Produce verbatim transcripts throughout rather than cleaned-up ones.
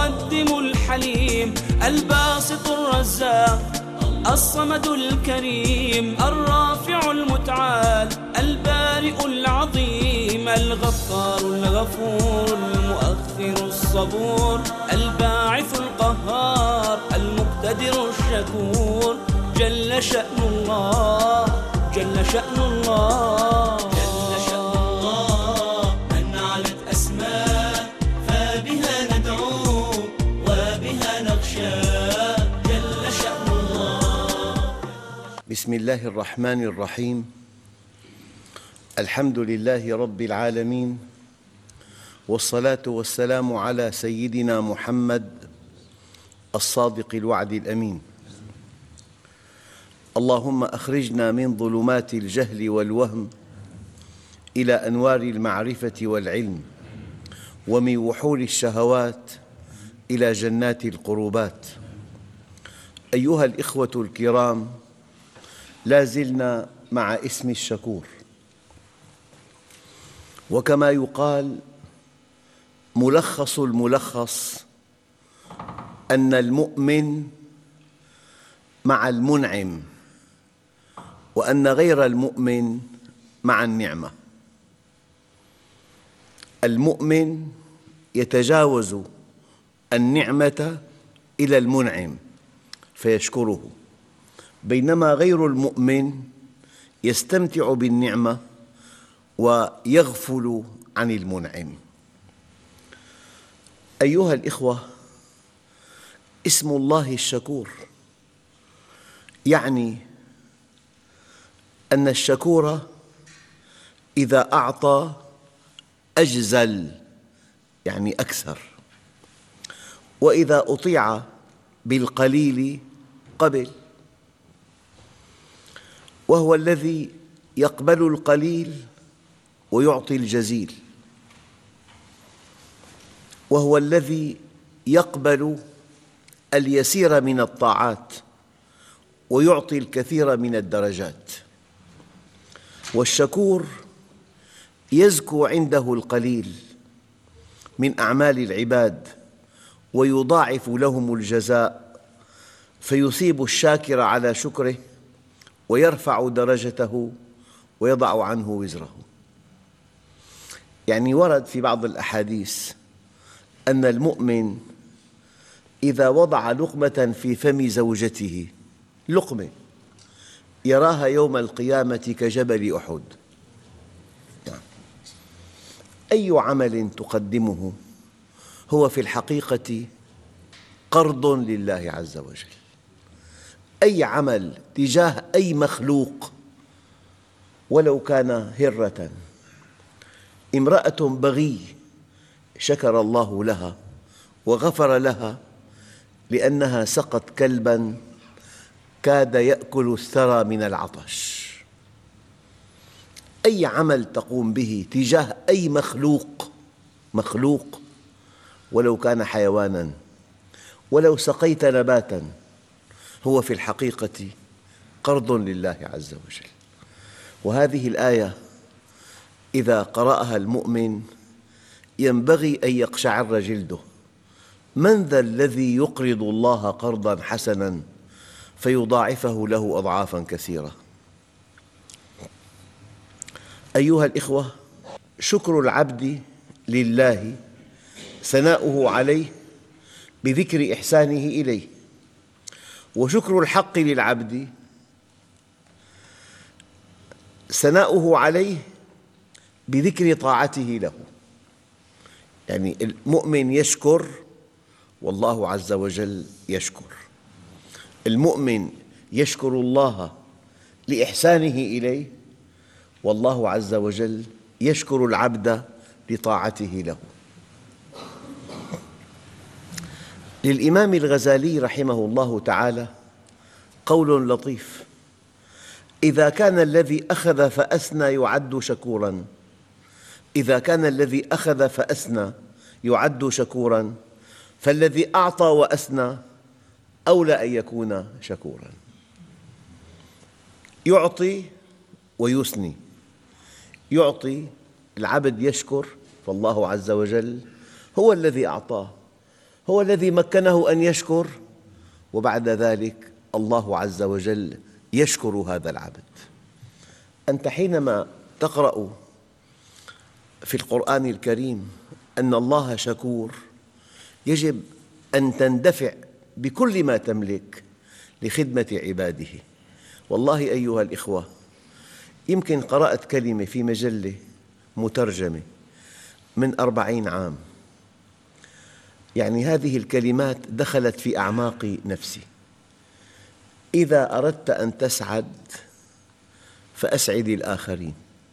المقدم الحليم الباسط الرزاق الصمد الكريم الرافع المتعال البارئ العظيم الغفار الغفور المؤخر الصبور الباعث القهار المقتدر الشكور جل شأن الله جل شأن الله جل شأن الله من علت أسماء فبها ندعو وبها نخشى جل شأن الله. بسم الله الرحمن الرحيم. الحمد لله رب العالمين، والصلاة والسلام على سيدنا محمد الصادق الوعد الأمين. اللهم أخرجنا من ظلمات الجهل والوهم إلى أنوار المعرفة والعلم، ومن وحول الشهوات إلى جنات القربات. أيها الإخوة الكرام، لا زلنا مع اسم الشكور، وكما يقال ملخص الملخص أن المؤمن مع المنعم، وأن غير المؤمن مع النعمة. المؤمن يتجاوز النعمة إلى المنعم فيشكره، بينما غير المؤمن يستمتع بالنعمة ويغفل عن المنعم. أيها الإخوة، اسم الله الشكور يعني أن الشكور إذا أعطى أجزل، يعني أكثر، وإذا أطيع بالقليل قبل، وهو الذي يقبل القليل ويعطي الجزيل، وهو الذي يقبل اليسير من الطاعات ويعطي الكثير من الدرجات. والشكور يزكو عنده القليل من أعمال العباد ويضاعف لهم الجزاء، فيثيب الشاكر على شكره ويرفع درجته ويضع عنه وزره. يعني ورد في بعض الأحاديث أن المؤمن إذا وضع لقمة في فم زوجته، لقمة يراها يوم القيامة كجبل أحد، أي عمل تقدمه هو في الحقيقة قرض لله عز وجل. أي عمل تجاه أي مخلوق ولو كان هرة، امرأة بغي شكر الله لها وغفر لها لأنها سقت كلباً كاد يأكل الثرى من العطش. أي عمل تقوم به تجاه أي مخلوق مخلوق ولو كان حيواناً، ولو سقيت نباتاً، هو في الحقيقة قرض لله عز وجل. وهذه الآية إذا قرأها المؤمن ينبغي أن يقشعر جلده. من ذا الذي يقرض الله قرضاً حسناً فيضاعفه له أضعافاً كثيرة؟ أيها الإخوة، شكر العبد لله ثناؤه عليه بذكر إحسانه إليه، وشكر الحق للعبد ثناؤه عليه بذكر طاعته له. يعني المؤمن يشكر والله عز وجل يشكر. المؤمن يشكر الله لإحسانه إليه، والله عز وجل يشكر العبد لطاعته له. للإمام الغزالي رحمه الله تعالى قول لطيف: إذا كان الذي أخذ فأثنى يعد شكوراً إذا كان الذي أخذ فأثنى يعد شكوراً فالذي أعطى وأثنى أولى أن يكون شكوراً. يعطي ويثني، يعطي العبد يشكر، فالله عز وجل هو الذي أعطاه، هو الذي مكنه أن يشكر، وبعد ذلك الله عز وجل يشكر هذا العبد. أنت حينما تقرأ في القرآن الكريم أن الله شكور، يجب أن تندفع بكل ما تملك لخدمة عباده. والله أيها الإخوة، يمكن قرأت كلمة في مجلة مترجمة من أربعين عام، يعني هذه الكلمات دخلت في أعماق نفسي: إذا أردت أن تسعد فأسعد الآخرين،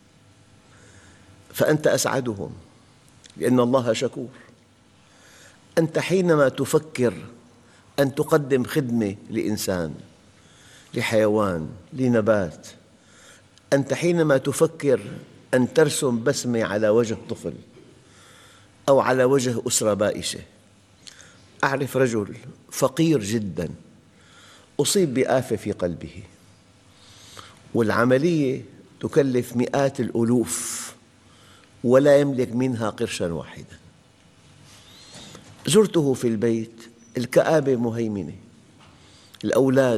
فأنت أسعدهم لأن الله شكور. أنت حينما تفكر أن تقدم خدمة لإنسان، لحيوان، لنبات، أنت حينما تفكر أن ترسم بسمة على وجه طفل أو على وجه أسرة بائسة. أعرف رجل فقير جداً أصيب بآفة في قلبه، والعملية تكلف مئات الألوف ولا يملك منها قرشاً واحداً. زرته في البيت، الكآبة مهيمنة، الأولاد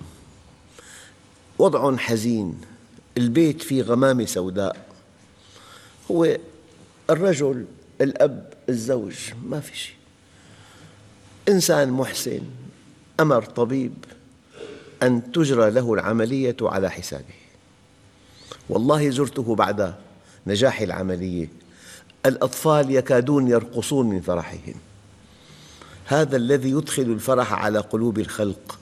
وضع حزين، البيت فيه غمامة سوداء. هو الرجل، الأب، الزوج، ما في شيء. إنسان محسن أمر طبيب أن تجرى له العملية على حسابه. والله زرته بعد نجاح العملية، الأطفال يكادون يرقصون من فرحهم. هذا الذي يدخل الفرح على قلوب الخلق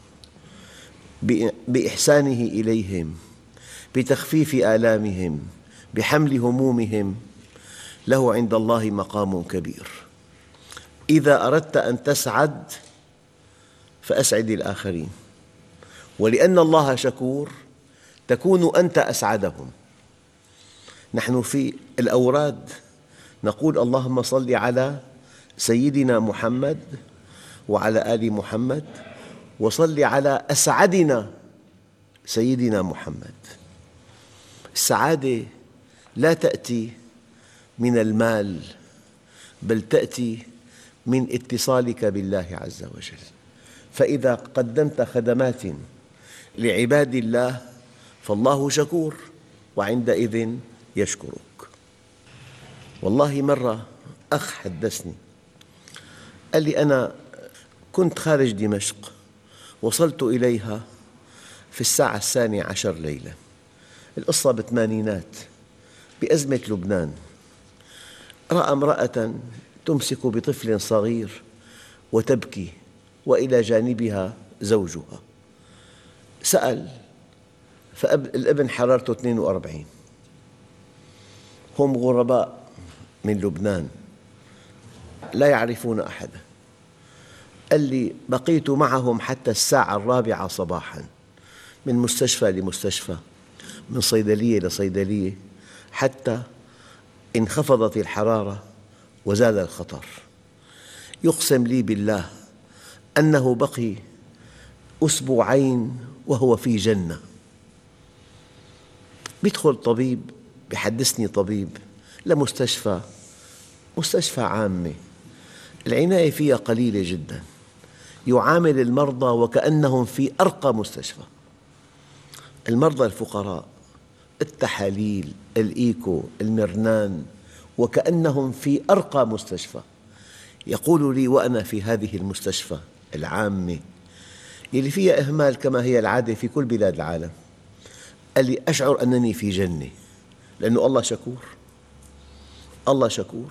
بإحسانه إليهم، بتخفيف آلامهم، بحمل همومهم، له عند الله مقام كبير. إذا أردت أن تسعد فأسعد الآخرين، ولأن الله شكور تكون أنت أسعدهم. نحن في الأوراد نقول: اللهم صل على سيدنا محمد وعلى آل محمد، وصل على أسعدنا سيدنا محمد. السعادة لا تأتي من المال، بل تأتي من اتصالك بالله عز وجل. فإذا قدمت خدمات لعباد الله فالله شكور، وعندئذ يشكرك. والله مرة أخ حدثني، قال لي: أنا كنت خارج دمشق، وصلت إليها في الساعة الثانية عشر ليلاً. القصة بالثمانينات بأزمة لبنان. رأى امرأة تمسك بطفل صغير وتبكي، وإلى جانبها زوجها. سأل، فالابن حرارته اثنين وأربعين. هم غرباء من لبنان لا يعرفون أحدا. قال لي: بقيت معهم حتى الساعة الرابعة صباحاً، من مستشفى لمستشفى، من صيدلية لصيدلية، حتى انخفضت الحرارة وزال الخطر. يقسم لي بالله أنه بقي أسبوعين وهو في جنة. يدخل طبيب، يحدثني طبيب لمستشفى، مستشفى عامة العناية فيها قليلة جداً، يعامل المرضى وكأنهم في أرقى مستشفى. المرضى الفقراء، التحاليل، الإيكو، المرنان، وكأنهم في أرقى مستشفى. يقول لي: وأنا في هذه المستشفى العامة اللي فيها إهمال كما هي العادة في كل بلاد العالم، قال لي: أشعر أنني في جنة، لأنه الله شكور. الله شكور.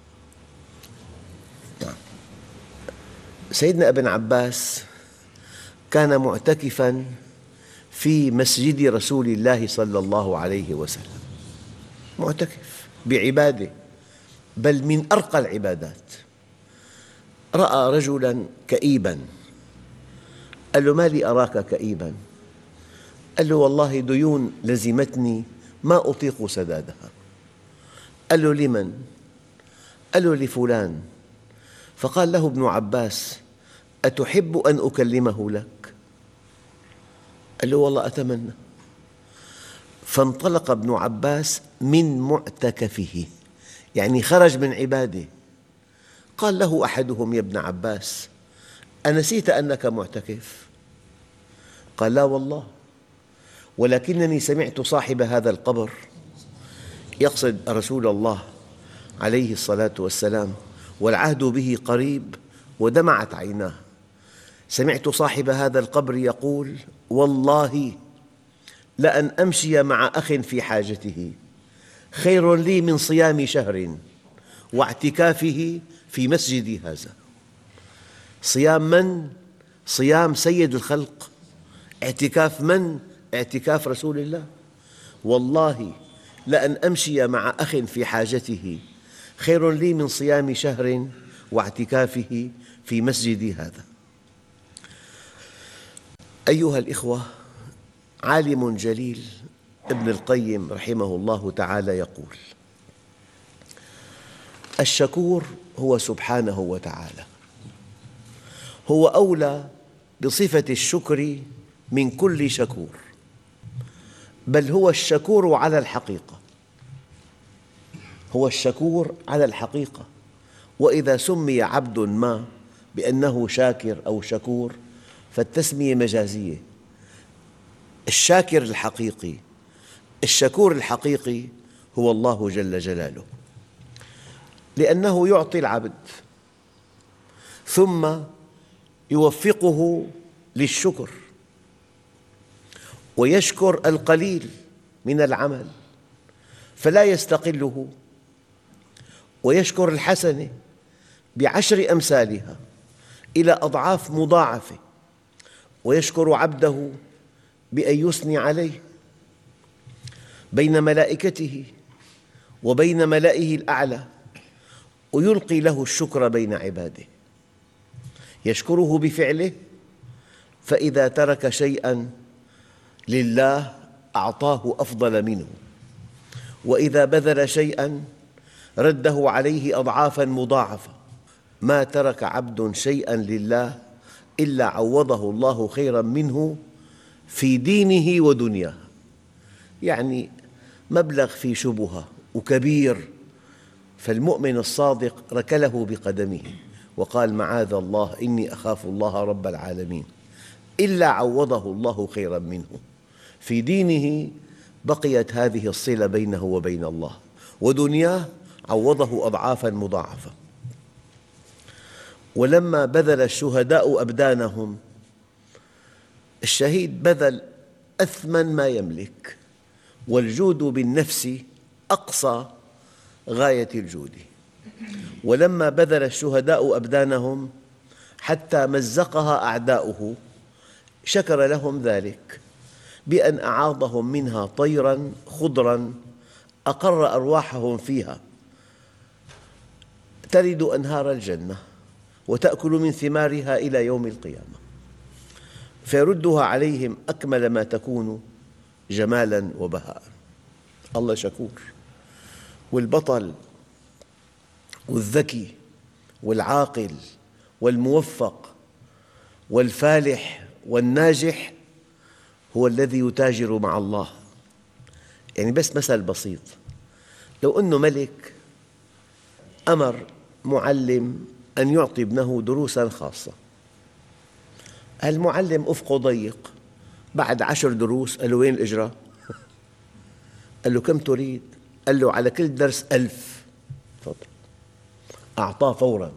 سيدنا ابن عباس كان معتكفاً في مسجد رسول الله صلى الله عليه وسلم، معتكف بعبادة، بل من أرقى العبادات. رأى رجلاً كئيباً، قال له: ما لي أراك كئيباً؟ قال له: والله ديون لزمتني ما أطيق سدادها. قال له: لمن؟ قال له: لفلان. فقال له ابن عباس: أتحب أن أكلمه لك؟ قال له: والله أتمنى. فانطلق ابن عباس من معتكفه، يعني خرج من عبادة، قال له أحدهم: يا ابن عباس، أنسيت أنك معتكف؟ قال: لا والله، ولكنني سمعت صاحب هذا القبر، يقصد رسول الله عليه الصلاة والسلام، والعهد به قريب، ودمعت عيناه. سمعت صاحب هذا القبر يقول: والله لأن أمشي مع أخ في حاجته خير لي من صيام شهر واعتكافه في مسجدي هذا. صيام من؟ صيام سيد الخلق. اعتكاف من؟ اعتكاف رسول الله. والله لأن أمشي مع أخ في حاجته خير لي من صيام شهر واعتكافه في مسجدي هذا. أيها الإخوة، عالم جليل ابن القيم رحمه الله تعالى يقول: الشكور هو سبحانه وتعالى، هو أولى بصفة الشكر من كل شكور، بل هو الشكور على الحقيقة، هو الشكور على الحقيقة. وإذا سمي عبد ما بأنه شاكر أو شكور فالتسمية مجازية. الشاكر الحقيقي، الشكور الحقيقي هو الله جل جلاله، لأنه يعطي العبد ثم يوفقه للشكر، ويشكر القليل من العمل فلا يستقله، ويشكر الحسنة بعشر أمثالها إلى أضعاف مضاعفة، ويشكر عبده بأن يثني عليه بين ملائكته وبين ملائه الأعلى، ويلقي له الشكر بين عباده، يشكره بفعله، فإذا ترك شيئاً لله أعطاه أفضل منه، وإذا بذل شيئاً رده عليه أضعافاً مضاعفة. ما ترك عبد شيئاً لله إلا عوضه الله خيراً منه في دينه ودنياه. يعني مبلغ في شبهة وكبير، فالمؤمن الصادق ركله بقدمه وقال: معاذ الله، إني أخاف الله رب العالمين، إلا عوضه الله خيراً منه في دينه، بقيت هذه الصلة بينه وبين الله، ودنياه عوضه أضعافاً مضاعفة. ولما بذل الشهداء أبدانهم، الشهيد بذل أثمن ما يملك، والجود بالنفس أقصى غاية الجود. ولما بذل الشهداء أبدانهم حتى مزقها أعداؤه، شكر لهم ذلك بأن أعاضهم منها طيراً خضراً أقر أرواحهم فيها، تلد أنهار الجنة وتأكل من ثمارها إلى يوم القيامة، فيردها عليهم أكمل ما تكون جمالاً وبهاء. الله شكور. والبطل والذكي والعاقل والموفق والفالح والناجح هو الذي يتاجر مع الله. يعني بس مثل بسيط، لو أنه ملك أمر معلم أن يعطي ابنه دروساً خاصة، المعلم أفقه ضيق، بعد عشر دروس قال له: وين الإجرة؟ قال له: كم تريد؟ قال له: على كل درس ألف. تفضل. أعطاه فوراً.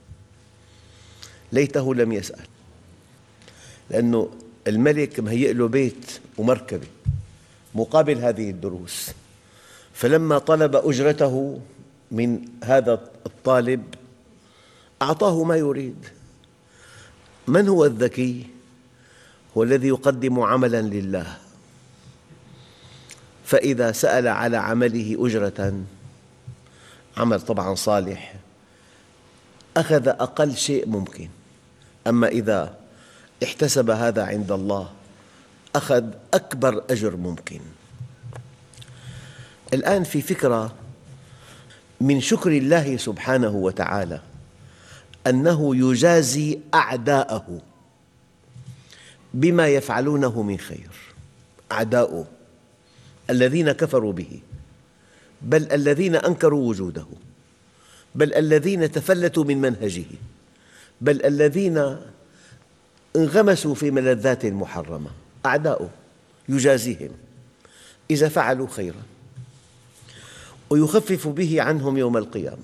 ليته لم يسأل، لأنه الملك مهيئ له بيت ومركبة مقابل هذه الدروس. فلما طلب أجرته من هذا الطالب أعطاه ما يريد. من هو الذكي؟ هو الذي يقدم عملاً لله، فإذا سأل على عمله أجرة، عمل طبعاً صالح، أخذ أقل شيء ممكن. أما إذا احتسب هذا عند الله أخذ أكبر أجر ممكن. الآن في فكرة من شكر الله سبحانه وتعالى أنه يجازي أعداءه بما يفعلونه من خير. أعداؤه الذين كفروا به، بل الذين أنكروا وجوده، بل الذين تفلتوا من منهجه، بل الذين انغمسوا في ملذات محرمة، أعداؤه يجازيهم إذا فعلوا خيرا ويخفف به عنهم يوم القيامة،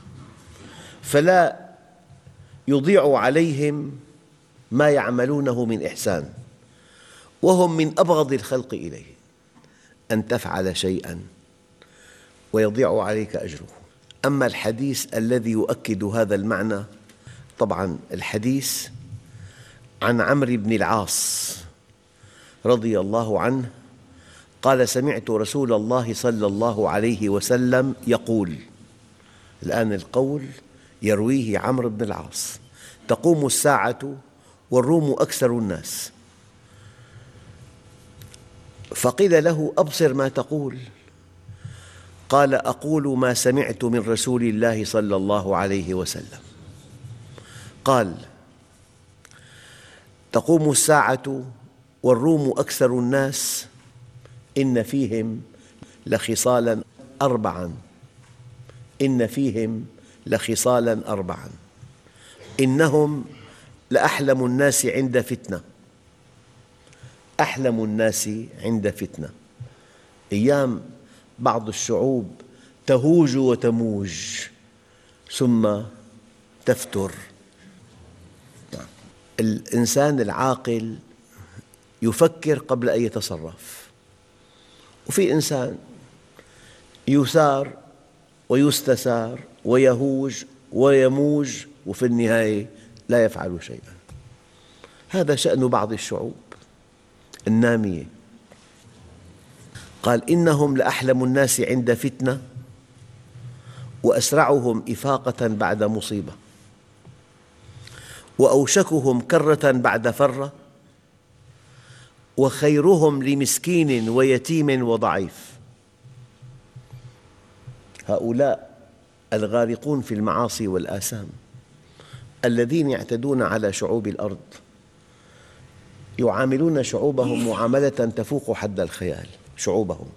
فلا يضيع عليهم ما يعملونه من إحسان، وهم من أبغض الخلق إليه، أن تفعل شيئا ويضيع عليك أجره. أما الحديث الذي يؤكد هذا المعنى، طبعاً الحديث عن عمرو بن العاص رضي الله عنه قال: سمعت رسول الله صلى الله عليه وسلم يقول، الآن القول يرويه عمرو بن العاص: تقوم الساعة والروم أكثر الناس. فقيل له: أبصر ما تقول. قال: أقول ما سمعت من رسول الله صلى الله عليه وسلم. قال: تقوم الساعة والروم أكثر الناس، إن فيهم لخصالاً أربعاً، إن فيهم لخصالاً أربعاً، إنهم لأحلم الناس عند فتنة، أحلم الناس عند فتنة. أيام بعض الشعوب تهوج وتموج ثم تفتر. الإنسان العاقل يفكر قبل أن يتصرف، وفي إنسان يثار ويستثار ويهوج ويموج وفي النهاية لا يفعل شيئا. هذا شأن بعض الشعوب النامية. قال: إنهم لأحلم الناس عند فتنة وأسرعهم إفاقة بعد مصيبة وأوشكهم كرة بعد فرة وخيرهم لمسكين ويتيم وضعيف. هؤلاء الغارقون في المعاصي والآثام الذين يعتدون على شعوب الأرض يعاملون شعوبهم معاملة تفوق حد الخيال، شعوبهم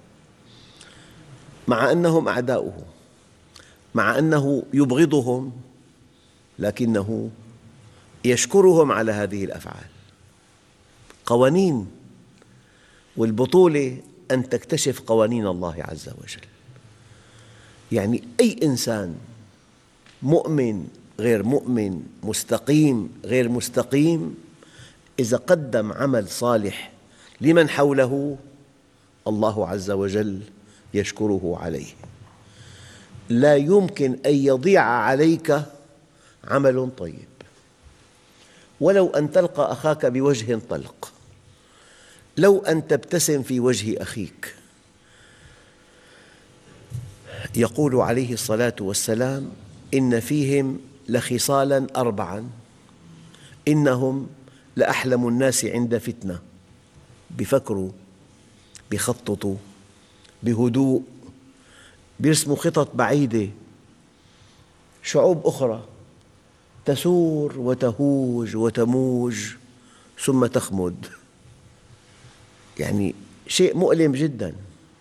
مع أنهم أعداؤه، مع أنه يبغضهم، لكنه يشكرهم على هذه الأفعال. قوانين، والبطولة أن تكتشف قوانين الله عز وجل. يعني أي إنسان مؤمن غير مؤمن، مستقيم غير مستقيم، إذا قدم عمل صالح لمن حوله الله عز وجل يشكره عليه. لا يمكن أن يضيع عليك عمل طيب، ولو أن تلقى أخاك بوجه طلق، لو أن تبتسم في وجه أخيك. يقول عليه الصلاة والسلام: إن فيهم لخصالاً أربعاً، إنهم لأحلم الناس عند فتنة. بيفكروا، بيخططوا بهدوء، بيرسموا خطط بعيدة. شعوب أخرى تثور وتهوج وتموج ثم تخمد، يعني شيء مؤلم جداً.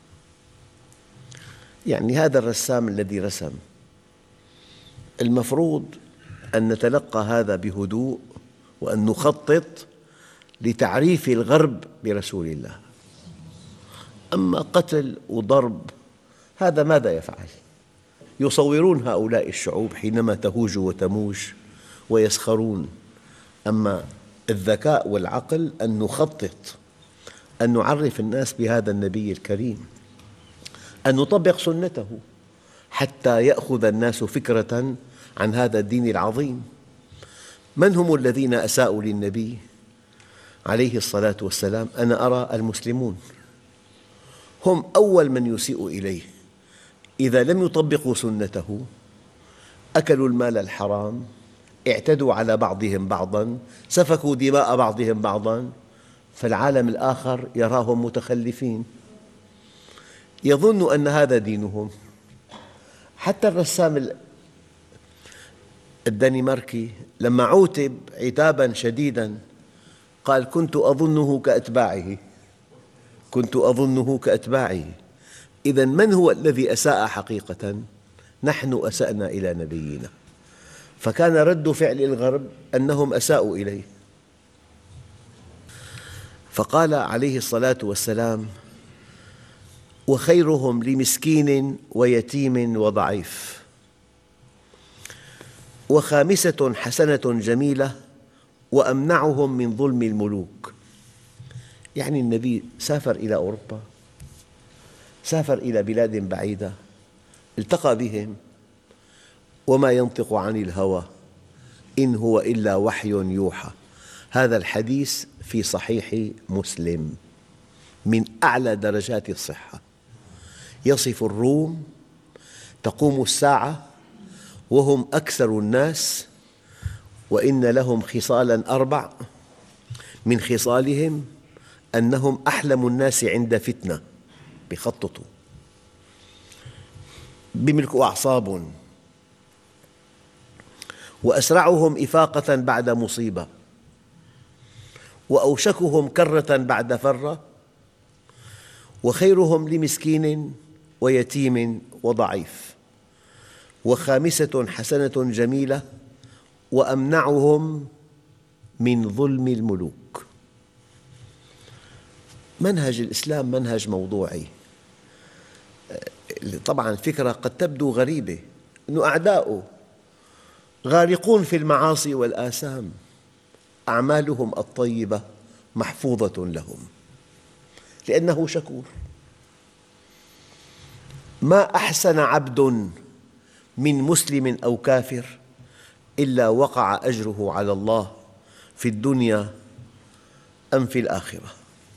يعني هذا الرسام الذي رسم، المفروض أن نتلقى هذا بهدوء وأن نخطط لتعريف الغرب برسول الله. أما قتل وضرب، هذا ماذا يفعل؟ يصورون هؤلاء الشعوب حينما تهوج وتموج ويسخرون. أما الذكاء والعقل أن نخطط، أن نعرف الناس بهذا النبي الكريم، أن نطبق سنته حتى يأخذ الناس فكرة عن هذا الدين العظيم. من هم الذين أساءوا للنبي عليه الصلاة والسلام؟ أنا أرى المسلمون هم أول من يسيء إليه. إذا لم يطبقوا سنته أكلوا المال الحرام، اعتدوا على بعضهم بعضاً، سفكوا دماء بعضهم بعضاً، فالعالم الآخر يراهم متخلفين، يظن أن هذا دينهم. حتى الرسام الدنماركي لما عوتب عتاباً شديداً قال: كنت أظنه كأتباعه، كنت أظنه كأتباعه. إذن من هو الذي أساء حقيقة؟ نحن أسأنا إلى نبينا. فكان رد فعل الغرب أنهم أساءوا إليه، فقال عليه الصلاة والسلام: وخيرهم لمسكين ويتيم وضعيف، وخامسة حسنة جميلة، وأمنعهم من ظلم الملوك. يعني النبي سافر إلى أوروبا، سافر إلى بلاد بعيدة، التقى بهم، وما ينطق عن الهوى إن هو إلا وحي يوحى. هذا الحديث في صحيح مسلم من أعلى درجات الصحة، يصف الروم تقوم الساعة وهم أكثر الناس، وإن لهم خصالاً أربع، من خصالهم أنهم أحلم الناس عند فتنة، بيخططوا، بيملكوا أعصاب، وأسرعهم إفاقة بعد مصيبة، وأوشكهم كرة بعد فرة، وخيرهم لمسكين ويتيم وضعيف، وخامسة حسنة جميلة، وأمنعهم من ظلم الملوك. منهج الإسلام منهج موضوعي. طبعاً فكرة قد تبدو غريبة، أن أعداؤه غارقون في المعاصي والآثام، أعمالهم الطيبة محفوظة لهم لأنه شكور. ما أحسن عبد من مسلم أو كافر إلا وقع أجره على الله في الدنيا أم في الآخرة.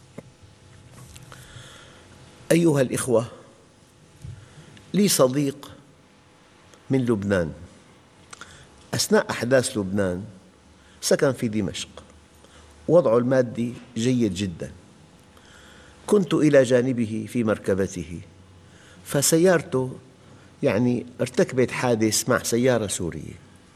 أيها الإخوة، لي صديق من لبنان، أثناء أحداث لبنان سكن في دمشق، وضعه المادي جيد جداً. كنت إلى جانبه في مركبته، فسيارته يعني ارتكبت حادث مع سيارة سورية.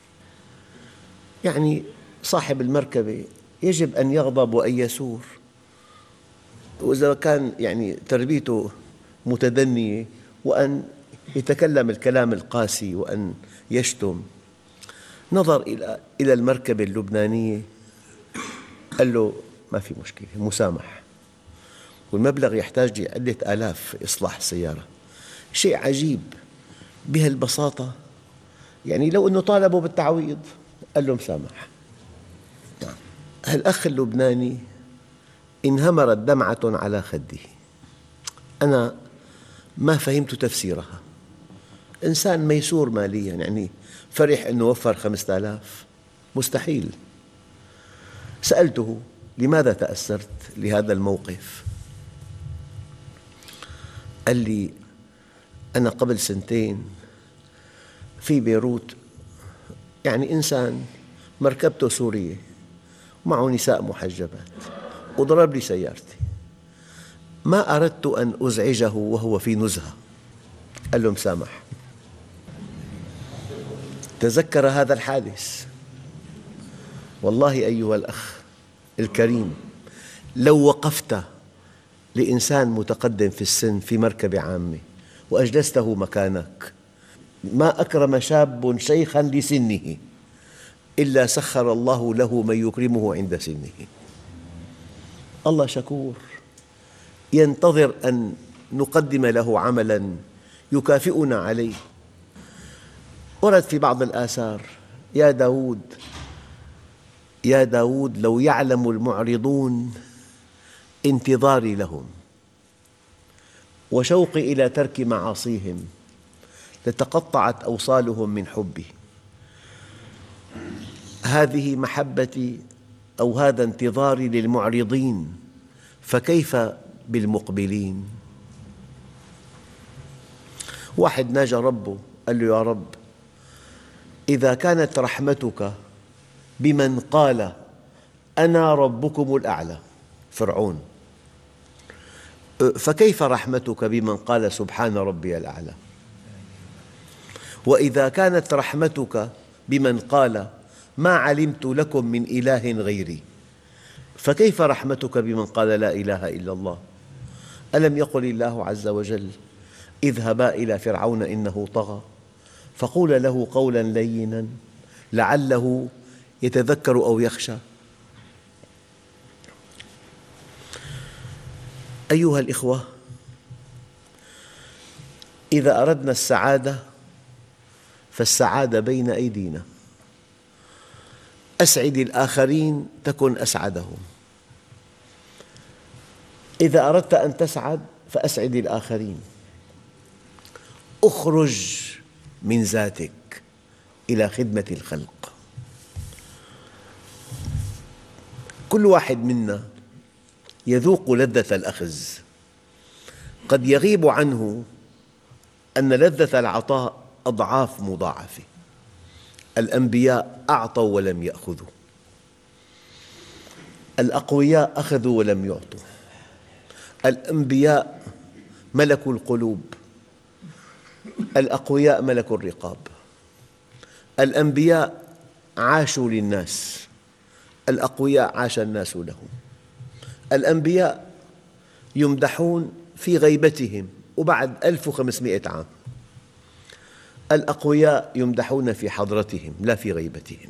يعني صاحب المركبة يجب أن يغضب وأن يثور، وإذا كان يعني تربيته متدنية، وأن يتكلم الكلام القاسي وأن يشتم. نظر إلى إلى المركبة اللبنانية، قال له: ما في مشكلة، مسامح، والمبلغ يحتاج لعدة آلاف إصلاح السيارة. شيء عجيب بهالبساطة، يعني لو أنه طالبه بالتعويض قال له مسامح. هالأخ اللبناني انهمرت دمعة على خده، أنا ما فهمت تفسيرها. إنسان ميسور مالياً، يعني فرح أنه وفر خمسة آلاف، مستحيل. سألته: لماذا تأثرت لهذا الموقف؟ قال لي: أنا قبل سنتين في بيروت، يعني إنسان مركبته سورية معه نساء محجبات، وضرب لي سيارتي، ما أردت أن أزعجه وهو في نزهة. قال له مسامح. تذكر هذا الحادث. والله أيها الأخ الكريم، لو وقفت لإنسان متقدم في السن في مركبة عامة وأجلسته مكانك، ما أكرم شاب شيخاً لسنه إلا سخر الله له من يكرمه عند سنه. الله شكور، ينتظر أن نقدم له عملاً يكافئنا عليه. ورد في بعض الآثار: يا داود يا داود لو يعلم المعرضون انتظاري لهم وشوقي إلى ترك معاصيهم لتقطعت أوصالهم من حبي. هذه محبتي أو هذا انتظاري للمعرضين، فكيف بالمقبلين؟ واحد ناجى ربه، قال له: يا رب، إذا كانت رحمتك بمن قال أنا ربكم الأعلى، فرعون، فكيف رحمتك بمن قال سبحان ربي الأعلى؟ وإذا كانت رحمتك بمن قال ما علمت لكم من إله غيري، فكيف رحمتك بمن قال لا إله إلا الله؟ ألم يقل الله عز وجل: اذهبا إلى فرعون إنه طغى فقول له قولا لينا لعله يتذكر أو يخشى. أيها الإخوة، إذا أردنا السعادة فالسعادة بين أيدينا. أسعد الآخرين تكن أسعدهم. إذا أردت أن تسعد فأسعد الآخرين. أخرج من ذاتك إلى خدمة الخلق. كل واحد منا يذوق لذة الأخذ، قد يغيب عنه أن لذة العطاء أضعاف مضاعفة. الأنبياء أعطوا ولم يأخذوا، الأقوياء أخذوا ولم يعطوا. الأنبياء ملكوا القلوب، الأقوياء ملكوا الرقاب. الأنبياء عاشوا للناس، الأقوياء عاش الناس لهم. الأنبياء يمدحون في غيبتهم وبعد ألف وخمسمئة عام، الأقوياء يمدحون في حضرتهم لا في غيبتهم.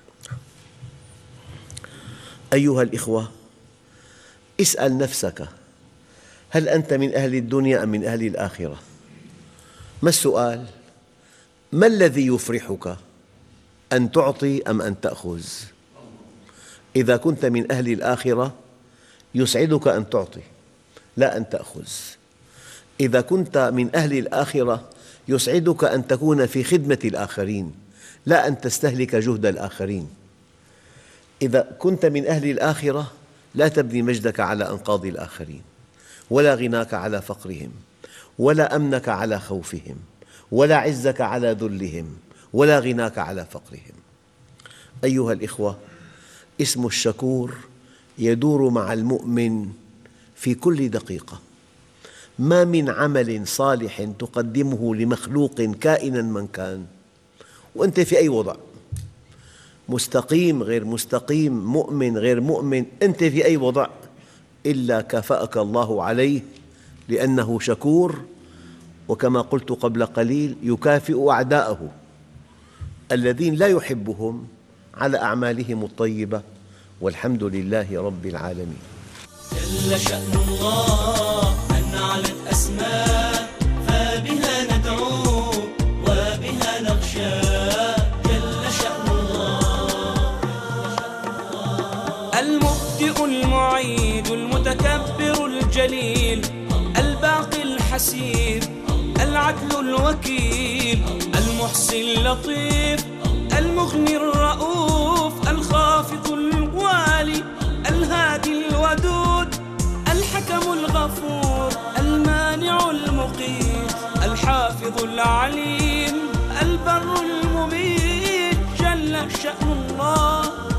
أيها الإخوة، اسأل نفسك: هل أنت من أهل الدنيا أم من أهل الآخرة؟ ما السؤال؟ ما الذي يفرحك، أن تعطي أم أن تأخذ؟ إذا كنت من أهل الآخرة يسعدك أن تعطي لا أن تأخذ. إذا كنت من أهل الآخرة يسعدك أن تكون في خدمة الآخرين لا أن تستهلك جهد الآخرين. إذا كنت من أهل الآخرة لا تبني مجدك على أنقاض الآخرين، ولا غناك على فقرهم، ولا أمنك على خوفهم، ولا عزك على ذلهم، ولا غناك على فقرهم. أيها الإخوة، اسم الشكور يدور مع المؤمن في كل دقيقة. ما من عمل صالح تقدمه لمخلوق كائناً من كان، وأنت في أي وضع، مستقيم غير مستقيم، مؤمن غير مؤمن، أنت في أي وضع، إلا كافأك الله عليه لأنه شكور. وكما قلت قبل قليل يكافئ أعداءه الذين لا يحبهم على أعمالهم الطيبة، والحمد لله رب العالمين. جل شأن الله أن علت أسماء، فبها ندعو وبها نخشى. جل شأن الله المبدئ المعيد المتكبر الجليل، الباقي الحسيب العدل الوكيل، المحصي اللطيف المغني الرؤوف، الخافض الوالي الهادي الودود، الحكم الغفور المانع المقيت، الحافظ العليم البر المبيت. جل شأن الله